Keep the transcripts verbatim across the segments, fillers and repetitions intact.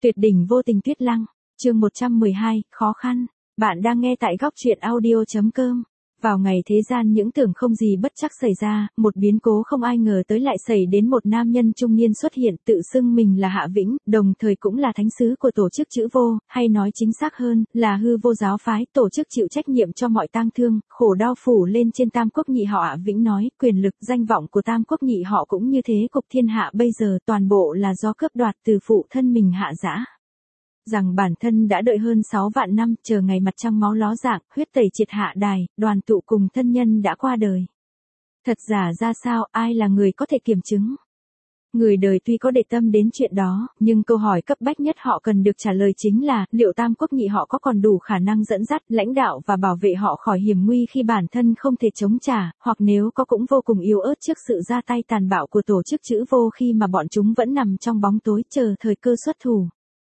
Tuyệt đỉnh vô tình Tuyết Lăng, chương một trăm mười hai, khó khăn. Bạn đang nghe tại góc truyện audio chấm com. Vào ngày thế gian những tưởng không gì bất trắc xảy ra, một biến cố không ai ngờ tới lại xảy đến một nam nhân trung niên xuất hiện tự xưng mình là Hạ Vĩnh, đồng thời cũng là thánh sứ của tổ chức chữ vô, hay nói chính xác hơn, là hư vô giáo phái, tổ chức chịu trách nhiệm cho mọi tang thương, khổ đau phủ lên trên Tam Quốc nhị họ. Hạ Vĩnh nói, quyền lực, danh vọng của Tam Quốc nhị họ cũng như thế cục thiên hạ bây giờ toàn bộ là do cướp đoạt từ phụ thân mình Hạ Dã. Rằng bản thân đã đợi hơn sáu vạn năm, chờ ngày mặt trăng máu ló dạng, huyết tẩy triệt Hạ đài, đoàn tụ cùng thân nhân đã qua đời. Thật giả ra sao, ai là người có thể kiểm chứng? Người đời tuy có để tâm đến chuyện đó, nhưng câu hỏi cấp bách nhất họ cần được trả lời chính là, liệu Tam Quốc nhị họ có còn đủ khả năng dẫn dắt, lãnh đạo và bảo vệ họ khỏi hiểm nguy khi bản thân không thể chống trả, hoặc nếu có cũng vô cùng yếu ớt trước sự ra tay tàn bạo của tổ chức chữ vô khi mà bọn chúng vẫn nằm trong bóng tối chờ thời cơ xuất thủ.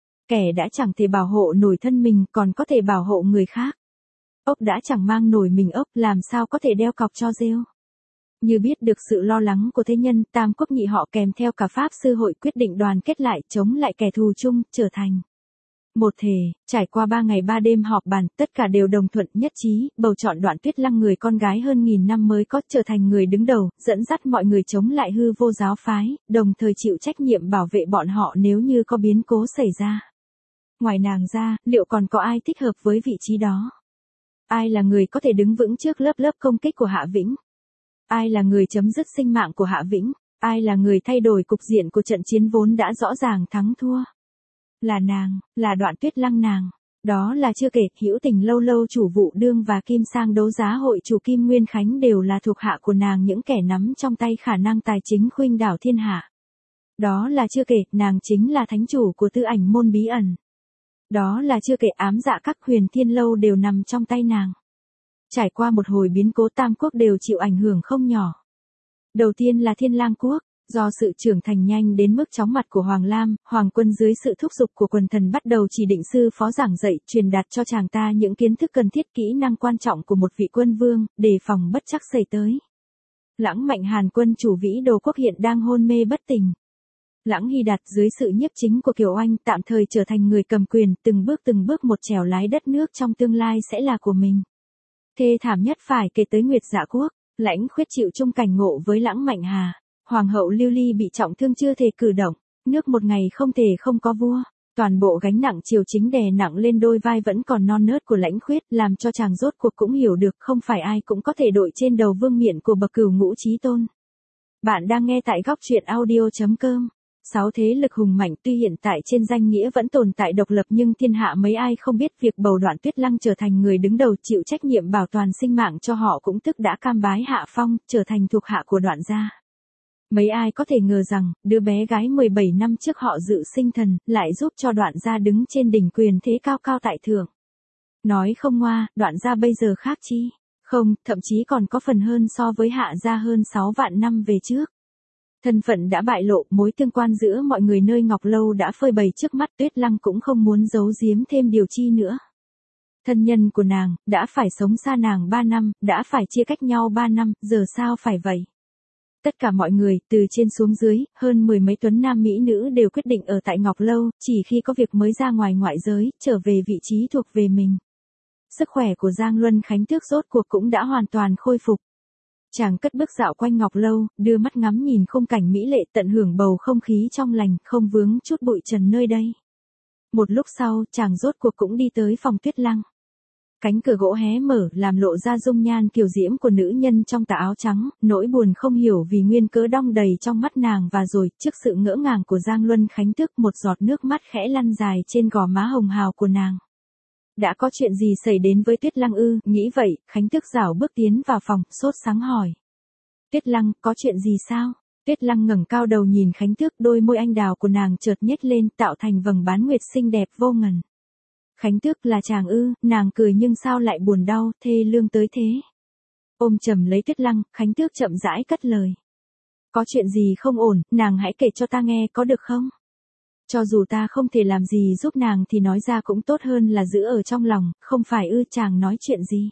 Kẻ đã chẳng thể bảo hộ nổi thân mình còn có thể bảo hộ người khác. Ốc đã chẳng mang nổi mình ốc làm sao có thể đeo cọc cho rêu. Như biết được sự lo lắng của thế nhân, Tam Quốc nhị họ kèm theo cả Pháp sư hội quyết định đoàn kết lại chống lại kẻ thù chung, trở thành một thể. Trải qua ba ngày ba đêm họp bàn, tất cả đều đồng thuận nhất trí, bầu chọn Đoạn Tuyết Lăng, người con gái hơn nghìn năm mới có, trở thành người đứng đầu, dẫn dắt mọi người chống lại hư vô giáo phái, đồng thời chịu trách nhiệm bảo vệ bọn họ nếu như có biến cố xảy ra. Ngoài nàng ra, liệu còn có ai thích hợp với vị trí đó? Ai là người có thể đứng vững trước lớp lớp công kích của Hạ Vĩnh? Ai là người chấm dứt sinh mạng của Hạ Vĩnh? Ai là người thay đổi cục diện của trận chiến vốn đã rõ ràng thắng thua? Là nàng, là Đoạn Tuyết Lăng nàng. Đó là chưa kể, Hữu Tình lâu lâu chủ vụ đương và Kim Sang đấu giá hội chủ Kim Nguyên Khánh đều là thuộc hạ của nàng, những kẻ nắm trong tay khả năng tài chính khuynh đảo thiên hạ. Đó là chưa kể, nàng chính là thánh chủ của Tư Ảnh môn bí ẩn. Đó là chưa kể ám dạ các Huyền Thiên lâu đều nằm trong tay nàng. Trải qua một hồi biến cố, Tam Quốc đều chịu ảnh hưởng không nhỏ. Đầu tiên là Thiên Lang Quốc, do sự trưởng thành nhanh đến mức chóng mặt của Hoàng Lam, Hoàng Quân dưới sự thúc giục của quần thần bắt đầu chỉ định sư phó giảng dạy, truyền đạt cho chàng ta những kiến thức cần thiết, kỹ năng quan trọng của một vị quân vương, đề phòng bất trắc xảy tới. Lãng Mạnh Hàn Quân chủ Vĩ Đồ Quốc hiện đang hôn mê bất tỉnh. Lãng Hy Đạt dưới sự nhiếp chính của Kiều Oanh tạm thời trở thành người cầm quyền, từng bước từng bước một trèo lái đất nước trong tương lai sẽ là của mình. Thê thảm nhất phải kể tới Nguyệt Dạ Quốc, Lãnh Khuyết chịu chung cảnh ngộ với Lãng Mạnh Hà. Hoàng hậu Lưu Ly bị trọng thương chưa thể cử động, nước một ngày không thể không có vua. Toàn bộ gánh nặng triều chính đè nặng lên đôi vai vẫn còn non nớt của Lãnh Khuyết, làm cho chàng rốt cuộc cũng hiểu được không phải ai cũng có thể đội trên đầu vương miện của bậc cửu ngũ chí tôn. Bạn đang nghe tại góc truyện audio chấm com. Sáu thế lực hùng mạnh tuy hiện tại trên danh nghĩa vẫn tồn tại độc lập, nhưng thiên hạ mấy ai không biết việc bầu Đoạn Tuyết Lăng trở thành người đứng đầu chịu trách nhiệm bảo toàn sinh mạng cho họ cũng tức đã cam bái hạ phong, trở thành thuộc hạ của Đoạn gia. Mấy ai có thể ngờ rằng, đứa bé gái mười bảy năm trước họ dự sinh thần, lại giúp cho Đoạn gia đứng trên đỉnh quyền thế cao cao tại thượng. Nói không ngoa, Đoạn gia bây giờ khác chi? Không, thậm chí còn có phần hơn so với Hạ gia hơn sáu vạn năm về trước. Thân phận đã bại lộ, mối tương quan giữa mọi người nơi Ngọc Lâu đã phơi bày trước mắt, Tuyết Lăng cũng không muốn giấu giếm thêm điều chi nữa. Thân nhân của nàng, đã phải sống xa nàng ba năm, đã phải chia cách nhau ba năm, giờ sao phải vậy? Tất cả mọi người, từ trên xuống dưới, hơn mười mấy tuấn nam mỹ nữ đều quyết định ở tại Ngọc Lâu, chỉ khi có việc mới ra ngoài ngoại giới, trở về vị trí thuộc về mình. Sức khỏe của Giang Luân Khánh Tước rốt cuộc cũng đã hoàn toàn khôi phục. Chàng cất bước dạo quanh Ngọc Lâu, đưa mắt ngắm nhìn khung cảnh mỹ lệ, tận hưởng bầu không khí trong lành, không vướng chút bụi trần nơi đây. Một lúc sau, chàng rốt cuộc cũng đi tới phòng Tuyết Lăng. Cánh cửa gỗ hé mở, làm lộ ra dung nhan kiều diễm của nữ nhân trong tà áo trắng, nỗi buồn không hiểu vì nguyên cớ đong đầy trong mắt nàng, và rồi, trước sự ngỡ ngàng của Giang Luân Khánh Tước, một giọt nước mắt khẽ lăn dài trên gò má hồng hào của nàng. Đã có chuyện gì xảy đến với Tuyết Lăng ư? Nghĩ vậy, Khánh Tước rảo bước tiến vào phòng, sốt sắng hỏi. Tuyết Lăng, có chuyện gì sao? Tuyết Lăng ngẩng cao đầu nhìn Khánh Tước, đôi môi anh đào của nàng chợt nhếch lên, tạo thành vầng bán nguyệt xinh đẹp vô ngần. Khánh Tước, là chàng ư? Nàng cười nhưng sao lại buồn đau, thê lương tới thế? Ôm chầm lấy Tuyết Lăng, Khánh Tước chậm rãi cất lời. Có chuyện gì không ổn, nàng hãy kể cho ta nghe có được không? Cho dù ta không thể làm gì giúp nàng thì nói ra cũng tốt hơn là giữ ở trong lòng, không phải ư? Chàng nói chuyện gì?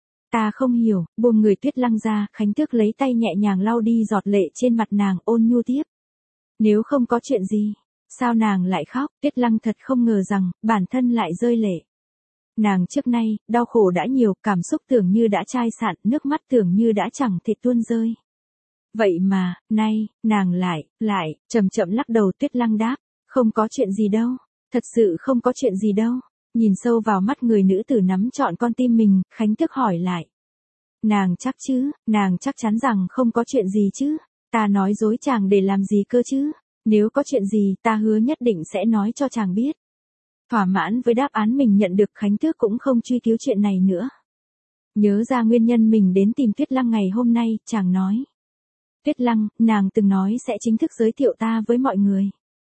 Ta không hiểu, buông người Tuyết Lăng ra, Khánh Tước lấy tay nhẹ nhàng lau đi giọt lệ trên mặt nàng, ôn nhu tiếp. Nếu không có chuyện gì, Sao nàng lại khóc? Tuyết Lăng thật không ngờ rằng, bản thân lại rơi lệ. Nàng trước nay, đau khổ đã nhiều, cảm xúc tưởng như đã chai sạn, nước mắt tưởng như đã chẳng thể tuôn rơi. Vậy mà, nay, nàng lại, lại, chậm chậm lắc đầu. Tuyết Lăng đáp, không có chuyện gì đâu, thật sự không có chuyện gì đâu. Nhìn sâu vào mắt người nữ tử nắm trọn con tim mình, Khánh Tước hỏi lại. Nàng chắc chứ, nàng chắc chắn rằng không có chuyện gì chứ, ta nói dối chàng để làm gì cơ chứ, nếu có chuyện gì ta hứa nhất định sẽ nói cho chàng biết. Thỏa mãn với đáp án mình nhận được, Khánh Tước cũng không truy cứu chuyện này nữa. Nhớ ra nguyên nhân mình đến tìm Tuyết Lăng ngày hôm nay, chàng nói. Tuyết Lăng, nàng từng nói sẽ chính thức giới thiệu ta với mọi người.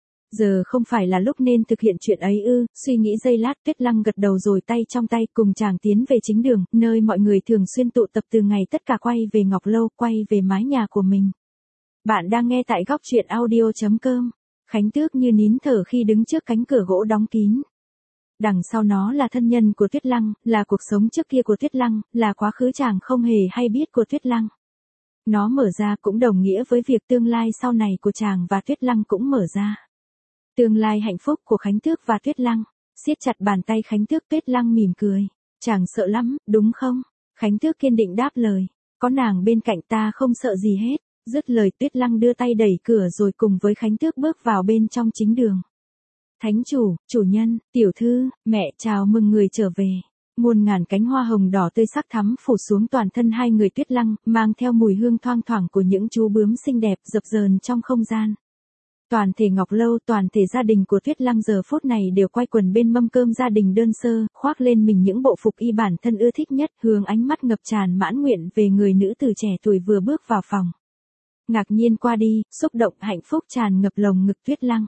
Giờ không phải là lúc nên thực hiện chuyện ấy ư? Suy nghĩ giây lát, Tuyết Lăng gật đầu rồi tay trong tay cùng chàng tiến về chính đường, nơi mọi người thường xuyên tụ tập từ ngày tất cả quay về Ngọc Lâu, quay về mái nhà của mình. Bạn đang nghe tại góc truyện audio chấm com. Khánh Tước như nín thở khi đứng trước cánh cửa gỗ đóng kín. Đằng sau nó là thân nhân của Tuyết Lăng, là cuộc sống trước kia của Tuyết Lăng, là quá khứ chàng không hề hay biết của Tuyết Lăng. Nó mở ra cũng đồng nghĩa với việc tương lai sau này của chàng và Tuyết Lăng cũng mở ra. Tương lai hạnh phúc của Khánh Tước và Tuyết Lăng. Siết chặt bàn tay Khánh Tước, Tuyết Lăng mỉm cười. Chàng sợ lắm, đúng không? Khánh Tước kiên định đáp lời. Có nàng bên cạnh ta không sợ gì hết. Dứt lời, Tuyết Lăng đưa tay đẩy cửa rồi cùng với Khánh Tước bước vào bên trong chính đường. Thánh chủ, chủ nhân, tiểu thư, mẹ chào mừng người trở về. Muôn ngàn cánh hoa hồng đỏ tươi sắc thắm phủ xuống toàn thân hai người Tuyết Lăng, mang theo mùi hương thoang thoảng của những chú bướm xinh đẹp dập dờn trong không gian. Toàn thể Ngọc Lâu, toàn thể gia đình của Tuyết Lăng giờ phút này đều quay quần bên mâm cơm gia đình đơn sơ, khoác lên mình những bộ phục y bản thân ưa thích nhất, hướng ánh mắt ngập tràn mãn nguyện về người nữ tử trẻ tuổi vừa bước vào phòng. Ngạc nhiên qua đi, xúc động hạnh phúc tràn ngập lồng ngực Tuyết Lăng.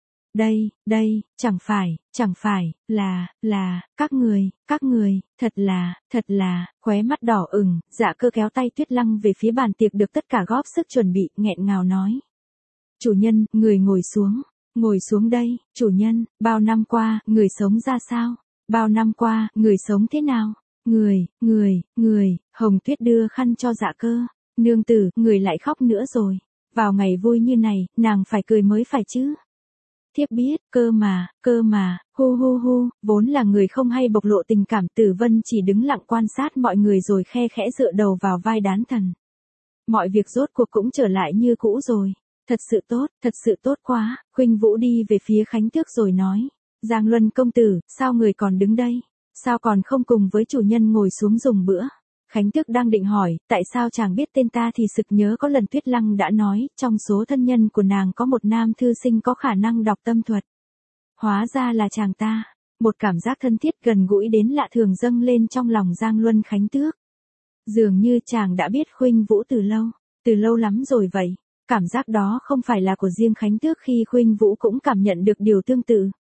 Đây, đây, chẳng phải, chẳng phải, là, là, các người, các người, thật là, thật là, khóe mắt đỏ ửng, Dạ Cơ kéo tay Tuyết Lăng về phía bàn tiệc được tất cả góp sức chuẩn bị, nghẹn ngào nói. Chủ nhân, người ngồi xuống, ngồi xuống đây, chủ nhân, bao năm qua, người sống ra sao? Bao năm qua, người sống thế nào? Người, người, người, Hồng Tuyết đưa khăn cho Dạ Cơ. Nương tử, người lại khóc nữa rồi. Vào ngày vui như này, nàng phải cười mới phải chứ. Thiếp biết, cơ mà, cơ mà, hu hu hu, vốn là người không hay bộc lộ tình cảm. Tử Vân chỉ đứng lặng quan sát mọi người rồi khe khẽ dựa đầu vào vai đán thần. Mọi việc rốt cuộc cũng trở lại như cũ rồi. Thật sự tốt, thật sự tốt quá. Khuynh Vũ đi về phía Khánh Tước rồi nói. Giang Luân công tử, sao người còn đứng đây? Sao còn không cùng với chủ nhân ngồi xuống dùng bữa? Khánh Tước đang định hỏi, tại sao chàng biết tên ta thì sực nhớ có lần Tuyết Lăng đã nói, trong số thân nhân của nàng có một nam thư sinh có khả năng đọc tâm thuật. Hóa ra là chàng ta. Một cảm giác thân thiết gần gũi đến lạ thường dâng lên trong lòng Giang Luân Khánh Tước. Dường như chàng đã biết Khuynh Vũ từ lâu, từ lâu lắm rồi vậy. Cảm giác đó không phải là của riêng Khánh Tước khi Khuynh Vũ cũng cảm nhận được điều tương tự.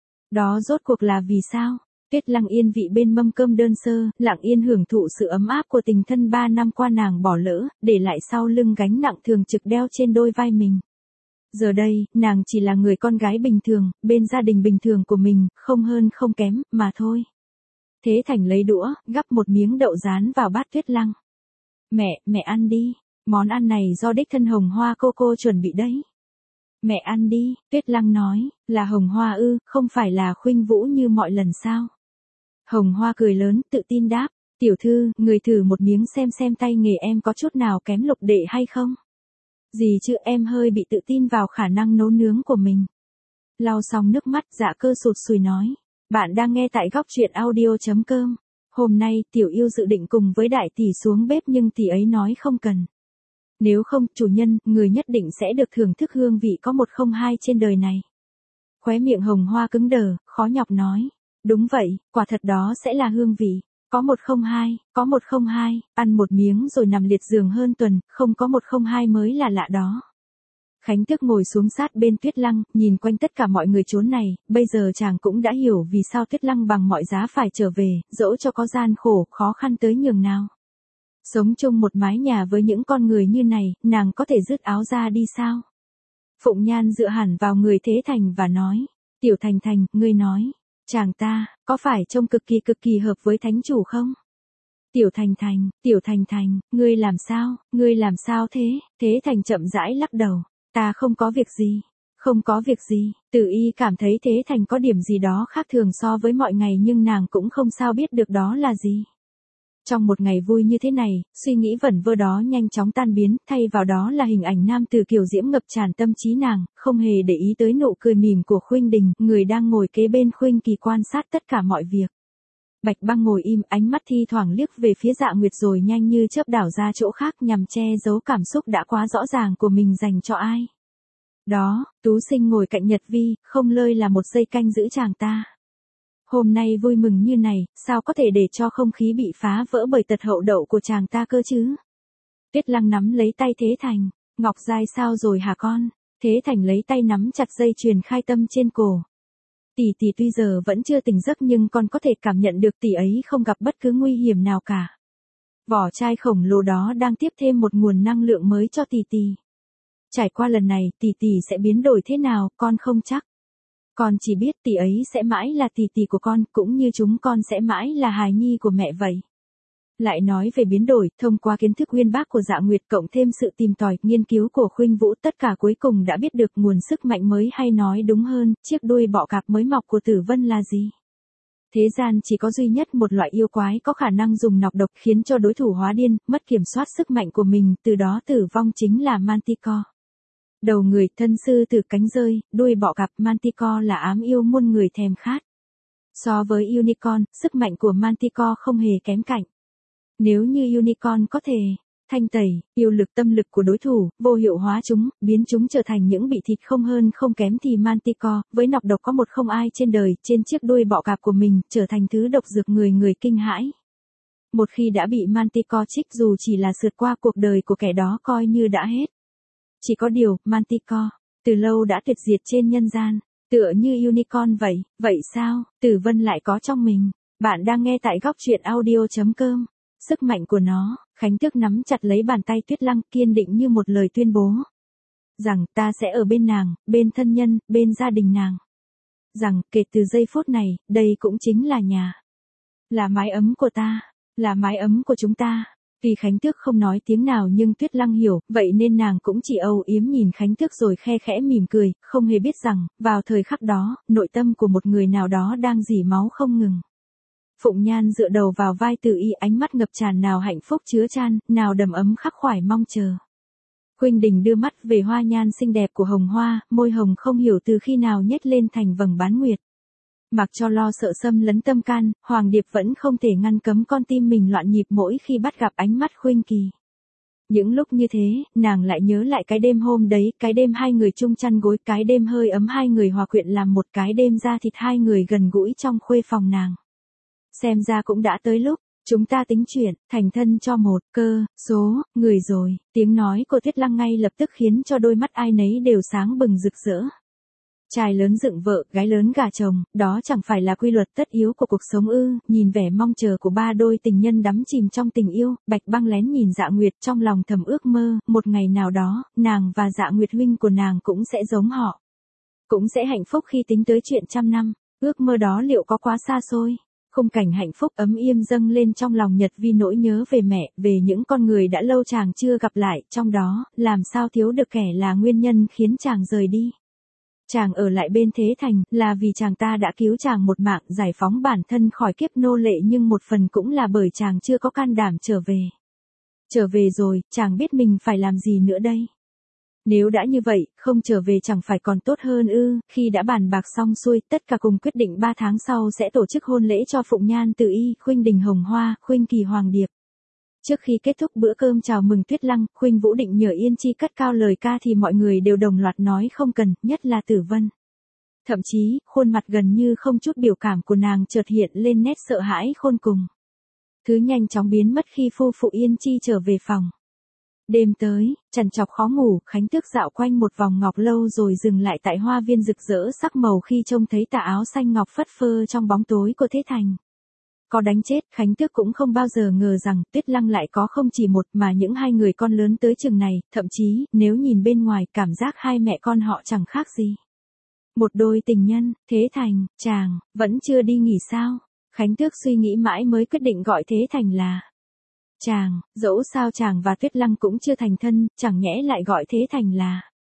Đó rốt cuộc là vì sao? Tuyết Lăng yên vị bên mâm cơm đơn sơ, lặng yên hưởng thụ sự ấm áp của tình thân ba năm qua nàng bỏ lỡ, để lại sau lưng gánh nặng thường trực đeo trên đôi vai mình. Giờ đây, nàng chỉ là người con gái bình thường, bên gia đình bình thường của mình, không hơn không kém, mà thôi. Thế Thành lấy đũa, gắp một miếng đậu rán vào bát Tuyết Lăng. Mẹ, mẹ ăn đi. Món ăn này do đích thân Hồng Hoa cô cô chuẩn bị đấy. Mẹ ăn đi, Tuyết Lăng nói, là Hồng Hoa ư, không phải là Khuynh Vũ như mọi lần sao? Hồng Hoa cười lớn, tự tin đáp, tiểu thư, người thử một miếng xem xem tay nghề em có chút nào kém Lục đệ hay không? Gì chứ, em hơi bị tự tin vào khả năng nấu nướng của mình. Lau xong nước mắt, Dạ Cơ sụt sùi nói, bạn đang nghe tại góc truyện audio chấm com. Hôm nay, tiểu yêu dự định cùng với đại tỷ xuống bếp nhưng tỷ ấy nói không cần. Nếu không, chủ nhân, người nhất định sẽ được thưởng thức hương vị có một không hai trên đời này. Khóe miệng Hồng Hoa cứng đờ, khó nhọc nói. Đúng vậy, quả thật đó sẽ là hương vị. Có một không hai, có một không hai, ăn một miếng rồi nằm liệt giường hơn tuần, không có một không hai mới là lạ đó. Khánh Tước ngồi xuống sát bên Tuyết Lăng, nhìn quanh tất cả mọi người chốn này, bây giờ chàng cũng đã hiểu vì sao Tuyết Lăng bằng mọi giá phải trở về, dẫu cho có gian khổ, khó khăn tới nhường nào. Sống chung một mái nhà với những con người như này, nàng có thể dứt áo ra đi sao? Phụng Nhan dựa hẳn vào người Thế Thành và nói, Tiểu Thành Thành, ngươi nói, chàng ta, có phải trông cực kỳ cực kỳ hợp với thánh chủ không? Tiểu Thành Thành, Tiểu Thành Thành, ngươi làm sao, ngươi làm sao thế? Thế Thành chậm rãi lắc đầu, ta không có việc gì, Không có việc gì, Tử Y cảm thấy Thế Thành có điểm gì đó khác thường so với mọi ngày nhưng nàng cũng không sao biết được đó là gì. Trong một ngày vui như thế này, suy nghĩ vẩn vơ đó nhanh chóng tan biến, thay vào đó là hình ảnh nam tử kiều diễm ngập tràn tâm trí nàng, không hề để ý tới nụ cười mỉm của Khuynh Đình, người đang ngồi kế bên Khuynh Kỳ quan sát tất cả mọi việc. Bạch Băng ngồi im, ánh mắt thi thoảng liếc về phía Dạ Nguyệt rồi nhanh như chớp đảo ra chỗ khác nhằm che giấu cảm xúc đã quá rõ ràng của mình dành cho ai. Đó, Tú Sinh ngồi cạnh Nhật Vi, không lơi là một giây canh giữ chàng ta. Hôm nay vui mừng như này, sao có thể để cho không khí bị phá vỡ bởi tật hậu đậu của chàng ta cơ chứ? Tuyết Lăng nắm lấy tay Thế Thành, Ngọc Giai sao rồi hả con? Thế Thành lấy tay nắm chặt dây chuyền khai tâm trên cổ. Tỷ tỷ tuy giờ vẫn chưa tỉnh giấc nhưng con có thể cảm nhận được tỷ ấy không gặp bất cứ nguy hiểm nào cả. Vỏ chai khổng lồ đó đang tiếp thêm một nguồn năng lượng mới cho tỷ tỷ. Trải qua lần này tỷ tỷ sẽ biến đổi thế nào, con không chắc. Con chỉ biết tỷ ấy sẽ mãi là tỷ tỷ của con, cũng như chúng con sẽ mãi là hài nhi của mẹ vậy. Lại nói về biến đổi, thông qua kiến thức uyên bác của Dạ Nguyệt cộng thêm sự tìm tòi, nghiên cứu của Khuynh Vũ, tất cả cuối cùng đã biết được nguồn sức mạnh mới, hay nói đúng hơn, chiếc đuôi bọ cạp mới mọc của Tử Vân là gì. Thế gian chỉ có duy nhất một loại yêu quái có khả năng dùng nọc độc khiến cho đối thủ hóa điên, mất kiểm soát sức mạnh của mình, từ đó tử vong, chính là Manticore. Đầu người, thân sư tử, cánh rơi, đuôi bọ cạp, Manticore là ám yêu muôn người thèm khát. So với Unicorn, sức mạnh của Manticore không hề kém cạnh. Nếu như Unicorn có thể thanh tẩy yêu lực tâm lực của đối thủ, vô hiệu hóa chúng, biến chúng trở thành những bị thịt không hơn không kém thì Manticore, với nọc độc có một không ai trên đời, trên chiếc đuôi bọ cạp của mình, trở thành thứ độc dược người người kinh hãi. Một khi đã bị Manticore trích, dù chỉ là sượt qua, cuộc đời của kẻ đó coi như đã hết. Chỉ có điều, Manticore, từ lâu đã tuyệt diệt trên nhân gian, tựa như Unicorn vậy, vậy sao, Tử Vân lại có trong mình. Bạn đang nghe tại góc truyện audio chấm com. Sức mạnh của nó, Khánh Tước nắm chặt lấy bàn tay Tuyết Lăng, kiên định như một lời tuyên bố. Rằng, ta sẽ ở bên nàng, bên thân nhân, bên gia đình nàng. Rằng, kể từ giây phút này, đây cũng chính là nhà. Là mái ấm của ta, là mái ấm của chúng ta. Vì Khánh Tước không nói tiếng nào nhưng Tuyết Lăng hiểu, vậy nên nàng cũng chỉ âu yếm nhìn Khánh Tước rồi khe khẽ mỉm cười, không hề biết rằng, vào thời khắc đó, nội tâm của một người nào đó đang rỉ máu không ngừng. Phụng Nhan dựa đầu vào vai Tử Y, ánh mắt ngập tràn nào hạnh phúc chứa chan, nào đầm ấm khắc khoải mong chờ. Khuynh Đình đưa mắt về hoa nhan xinh đẹp của Hồng Hoa, môi hồng không hiểu từ khi nào nhếch lên thành vầng bán nguyệt. Mặc cho lo sợ xâm lấn tâm can, Hoàng Điệp vẫn không thể ngăn cấm con tim mình loạn nhịp mỗi khi bắt gặp ánh mắt Khuynh Kỳ. Những lúc như thế, nàng lại nhớ lại cái đêm hôm đấy, cái đêm hai người chung chăn gối, cái đêm hơi ấm hai người hòa quyện làm một, cái đêm da thịt hai người gần gũi trong khuê phòng nàng. Xem ra cũng đã tới lúc, chúng ta tính chuyện, thành thân cho một, cơ, số, người rồi. Tiếng nói của Tuyết Lăng ngay lập tức khiến cho đôi mắt ai nấy đều sáng bừng rực rỡ. Trai lớn dựng vợ, gái lớn gả chồng, đó chẳng phải là quy luật tất yếu của cuộc sống ư? Nhìn vẻ mong chờ của ba đôi tình nhân đắm chìm trong tình yêu, Bạch Băng lén nhìn Dạ Nguyệt, trong lòng thầm ước mơ, một ngày nào đó, nàng và Dạ Nguyệt huynh của nàng cũng sẽ giống họ. Cũng sẽ hạnh phúc khi tính tới chuyện trăm năm, ước mơ đó liệu có quá xa xôi? Khung cảnh hạnh phúc ấm êm dâng lên trong lòng Nhật Vi, nỗi nhớ về mẹ, về những con người đã lâu chàng chưa gặp lại, trong đó, làm sao thiếu được kẻ là nguyên nhân khiến chàng rời đi. Chàng ở lại bên Thế Thành, là vì chàng ta đã cứu chàng một mạng, giải phóng bản thân khỏi kiếp nô lệ, nhưng một phần cũng là bởi chàng chưa có can đảm trở về. Trở về rồi, chàng biết mình phải làm gì nữa đây? Nếu đã như vậy, không trở về chẳng phải còn tốt hơn ư? Khi đã bàn bạc xong xuôi, tất cả cùng quyết định ba tháng sau sẽ tổ chức hôn lễ cho Phụng Nhan Tử Y, Khuynh Đình Hồng Hoa, Khuynh Kỳ Hoàng Điệp. Trước khi kết thúc bữa cơm chào mừng Tuyết Lăng, Khuynh Vũ định nhờ Yên Chi cất cao lời ca thì mọi người đều đồng loạt nói không cần, nhất là Tử Vân. Thậm chí, khuôn mặt gần như không chút biểu cảm của nàng chợt hiện lên nét sợ hãi khôn cùng. Thứ nhanh chóng biến mất khi phu phụ Yên Chi trở về phòng. Đêm tới, trằn trọc khó ngủ, Khánh Tước dạo quanh một vòng ngọc lâu rồi dừng lại tại hoa viên rực rỡ sắc màu khi trông thấy tà áo xanh ngọc phất phơ trong bóng tối của Thế Thành. Có đánh chết, Khánh Tước cũng không bao giờ ngờ rằng Tuyết Lăng lại có không chỉ một mà những hai người con lớn tới chừng này, thậm chí, nếu nhìn bên ngoài, cảm giác hai mẹ con họ chẳng khác gì. Một đôi tình nhân. Thế Thành, chàng, vẫn chưa đi nghỉ sao? Khánh Tước suy nghĩ mãi mới quyết định gọi Thế Thành là chàng, dẫu sao chàng và Tuyết Lăng cũng chưa thành thân, chẳng nhẽ lại gọi Thế Thành là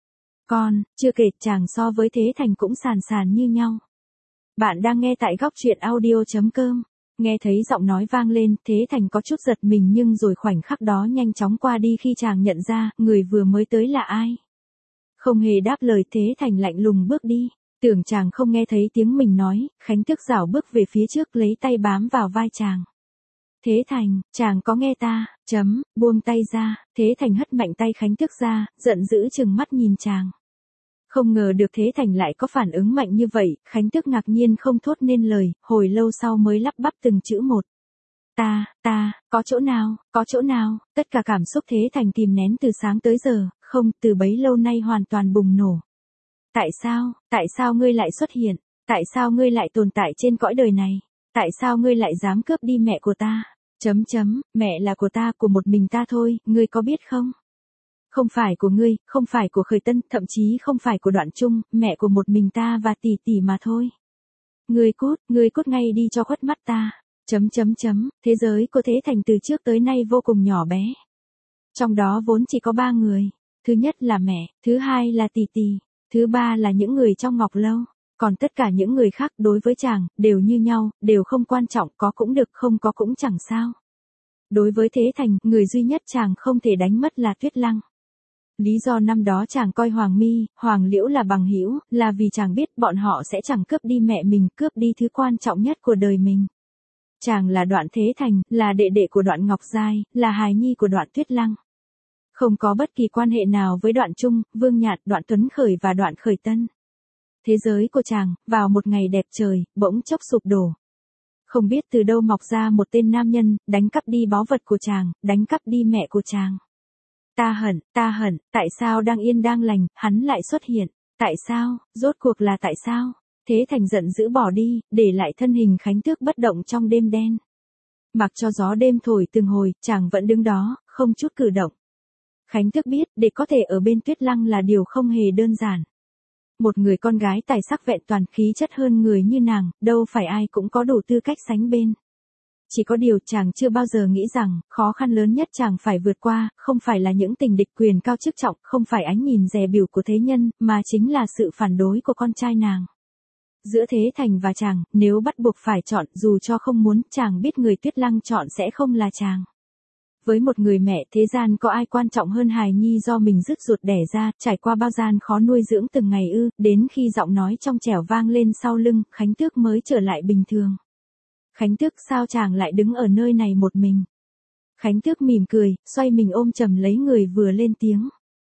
Con, chưa kể chàng so với Thế Thành cũng sàn sàn như nhau. Bạn đang nghe tại góc truyện audio.com. Nghe thấy giọng nói vang lên, Thế Thành có chút giật mình nhưng rồi khoảnh khắc đó nhanh chóng qua đi khi chàng nhận ra người vừa mới tới là ai. Không hề đáp lời, Thế Thành lạnh lùng bước đi. Tưởng chàng không nghe thấy tiếng mình nói, Khánh Tước rảo bước về phía trước lấy tay bám vào vai chàng. Thế Thành, chàng có nghe ta, chấm, buông tay ra, Thế Thành hất mạnh tay Khánh Tước ra, giận dữ trừng mắt nhìn chàng. Không ngờ được Thế Thành lại có phản ứng mạnh như vậy, Khánh Tước ngạc nhiên không thốt nên lời, hồi lâu sau mới lắp bắp từng chữ một. Ta, ta, có chỗ nào, có chỗ nào, tất cả cảm xúc Thế Thành kìm nén từ sáng tới giờ, không, từ bấy lâu nay hoàn toàn bùng nổ. Tại sao, tại sao ngươi lại xuất hiện, tại sao ngươi lại tồn tại trên cõi đời này, tại sao ngươi lại dám cướp đi mẹ của ta, chấm chấm, mẹ là của ta, của một mình ta thôi, ngươi có biết không? Không phải của ngươi, không phải của Khởi Tân, thậm chí không phải của Đoạn Trung, mẹ của một mình ta và tỷ tỷ mà thôi. Ngươi cút, ngươi cút ngay đi cho khuất mắt ta. Chấm chấm chấm, thế giới của Thế Thành từ trước tới nay vô cùng nhỏ bé. Trong đó vốn chỉ có ba người. Thứ nhất là mẹ, thứ hai là tỷ tỷ, thứ ba là những người trong Ngọc Lâu. Còn tất cả những người khác đối với chàng, đều như nhau, đều không quan trọng, có cũng được, không có cũng chẳng sao. Đối với Thế Thành, người duy nhất chàng không thể đánh mất là Tuyết Lăng. Lý do năm đó chàng coi Hoàng Mi, Hoàng Liễu là bằng hữu, là vì chàng biết bọn họ sẽ chẳng cướp đi mẹ mình, cướp đi thứ quan trọng nhất của đời mình. Chàng là Đoạn Thế Thành, là đệ đệ của Đoạn Ngọc Giai, là hài nhi của Đoạn Tuyết Lăng. Không có bất kỳ quan hệ nào với Đoạn Trung, Vương Nhạt, Đoạn Tuấn Khởi và Đoạn Khởi Tân. Thế giới của chàng, vào một ngày đẹp trời, bỗng chốc sụp đổ. Không biết từ đâu mọc ra một tên nam nhân, đánh cắp đi báu vật của chàng, đánh cắp đi mẹ của chàng. Ta hận, ta hận, tại sao đang yên đang lành, hắn lại xuất hiện, tại sao, rốt cuộc là tại sao? Thế Thành giận dữ bỏ đi, để lại thân hình Khánh Tước bất động trong đêm đen. Mặc cho gió đêm thổi từng hồi, chàng vẫn đứng đó, không chút cử động. Khánh Tước biết, để có thể ở bên Tuyết Lăng là điều không hề đơn giản. Một người con gái tài sắc vẹn toàn, khí chất hơn người như nàng, đâu phải ai cũng có đủ tư cách sánh bên. Chỉ có điều chàng chưa bao giờ nghĩ rằng, khó khăn lớn nhất chàng phải vượt qua, không phải là những tình địch quyền cao chức trọng, không phải ánh nhìn dè bỉu của thế nhân, mà chính là sự phản đối của con trai nàng. Giữa Thế Thành và chàng, nếu bắt buộc phải chọn, dù cho không muốn, chàng biết người Tuyết Lăng chọn sẽ không là chàng. Với một người mẹ, thế gian có ai quan trọng hơn hài nhi do mình dứt ruột đẻ ra, trải qua bao gian khó nuôi dưỡng từng ngày ư, đến khi giọng nói trong trẻo vang lên sau lưng, Khánh Tước mới trở lại bình thường. Khánh Tước, sao chàng lại đứng ở nơi này một mình? Khánh Tước mỉm cười, xoay mình ôm chầm lấy người vừa lên tiếng.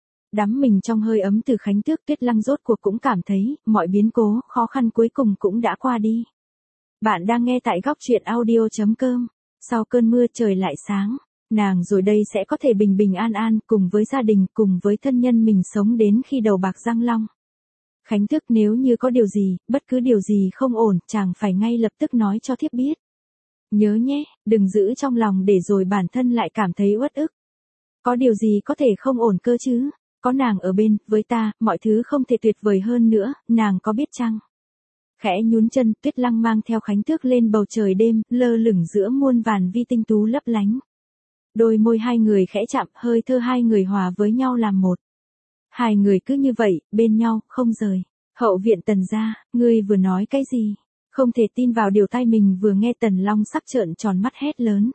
Đắm mình trong hơi ấm từ Khánh Tước, Tuyết Lăng rốt cuộc cũng cảm thấy, mọi biến cố, khó khăn cuối cùng cũng đã qua đi. Bạn đang nghe tại góc truyện audio.com. Sau cơn mưa trời lại sáng, nàng rồi đây sẽ có thể bình bình an an, cùng với gia đình, cùng với thân nhân mình sống đến khi đầu bạc răng long. Khánh Tước, nếu như có điều gì, bất cứ điều gì không ổn, chàng phải ngay lập tức nói cho thiếp biết. Nhớ nhé, đừng giữ trong lòng để rồi bản thân lại cảm thấy uất ức. Có điều gì có thể không ổn cơ chứ? Có nàng ở bên, với ta, mọi thứ không thể tuyệt vời hơn nữa, nàng có biết chăng? Khẽ nhún chân, Tuyết Lăng mang theo Khánh Tước lên bầu trời đêm, lơ lửng giữa muôn vàn vi tinh tú lấp lánh. Đôi môi hai người khẽ chạm, hơi thơ hai người hòa với nhau làm một. Hai người cứ như vậy, bên nhau, không rời. Hậu viện Tần gia, ngươi vừa nói cái gì? Không thể tin vào điều tai mình vừa nghe. Tần Long sắc trợn tròn mắt hét lớn.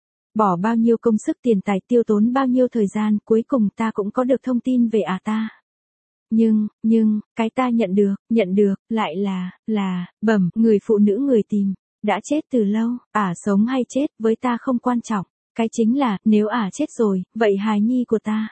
Bỏ bao nhiêu công sức tiền tài, tiêu tốn bao nhiêu thời gian, cuối cùng ta cũng có được thông tin về à ta. Nhưng, nhưng, cái ta nhận được, nhận được, lại là, là, bẩm, người phụ nữ người tìm, đã chết từ lâu, ả sống hay chết, với ta không quan trọng. Cái chính là, nếu ả chết rồi, vậy hài nhi của ta.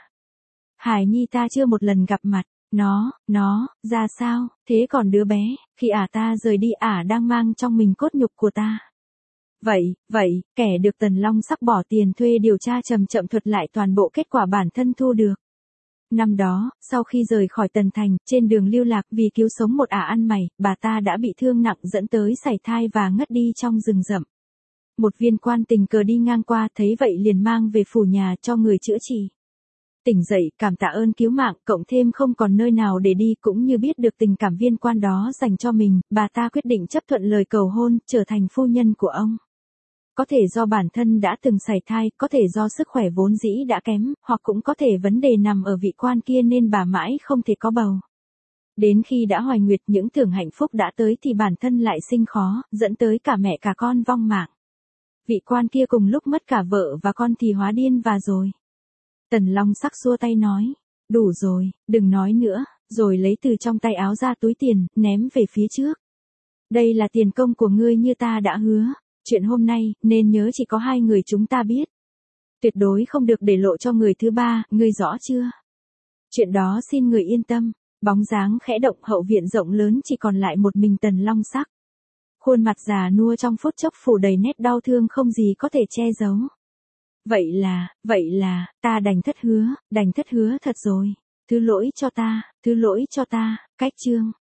Hài nhi ta chưa một lần gặp mặt, nó, nó, ra sao, thế còn đứa bé, khi ả ta rời đi ả đang mang trong mình cốt nhục của ta. Vậy, vậy, kẻ được Tần Long sắc bỏ tiền thuê điều tra chậm chậm thuật lại toàn bộ kết quả bản thân thu được. Năm đó, sau khi rời khỏi Tần Thành, trên đường lưu lạc vì cứu sống một ả ăn mày, bà ta đã bị thương nặng dẫn tới sảy thai và ngất đi trong rừng rậm. Một viên quan tình cờ đi ngang qua thấy vậy liền mang về phủ nhà cho người chữa trị. Tỉnh dậy, cảm tạ ơn cứu mạng, cộng thêm không còn nơi nào để đi cũng như biết được tình cảm viên quan đó dành cho mình, bà ta quyết định chấp thuận lời cầu hôn, trở thành phu nhân của ông. Có thể do bản thân đã từng sảy thai, có thể do sức khỏe vốn dĩ đã kém, hoặc cũng có thể vấn đề nằm ở vị quan kia nên bà mãi không thể có bầu. Đến khi đã hoài nguyệt những tưởng hạnh phúc đã tới thì bản thân lại sinh khó, dẫn tới cả mẹ cả con vong mạng. Vị quan kia cùng lúc mất cả vợ và con thì hóa điên và rồi. Tần Long Sắc xua tay nói, đủ rồi, đừng nói nữa, rồi lấy từ trong tay áo ra túi tiền, ném về phía trước. Đây là tiền công của ngươi như ta đã hứa, chuyện hôm nay, nên nhớ chỉ có hai người chúng ta biết. Tuyệt đối không được để lộ cho người thứ ba, ngươi rõ chưa? Chuyện đó xin người yên tâm. Bóng dáng khẽ động, hậu viện rộng lớn chỉ còn lại một mình Tần Long Sắc. Khuôn mặt già nua trong phút chốc phủ đầy nét đau thương không gì có thể che giấu. Vậy là, vậy là, ta đành thất hứa, đành thất hứa thật rồi. Thứ lỗi cho ta, thứ lỗi cho ta, cách chương.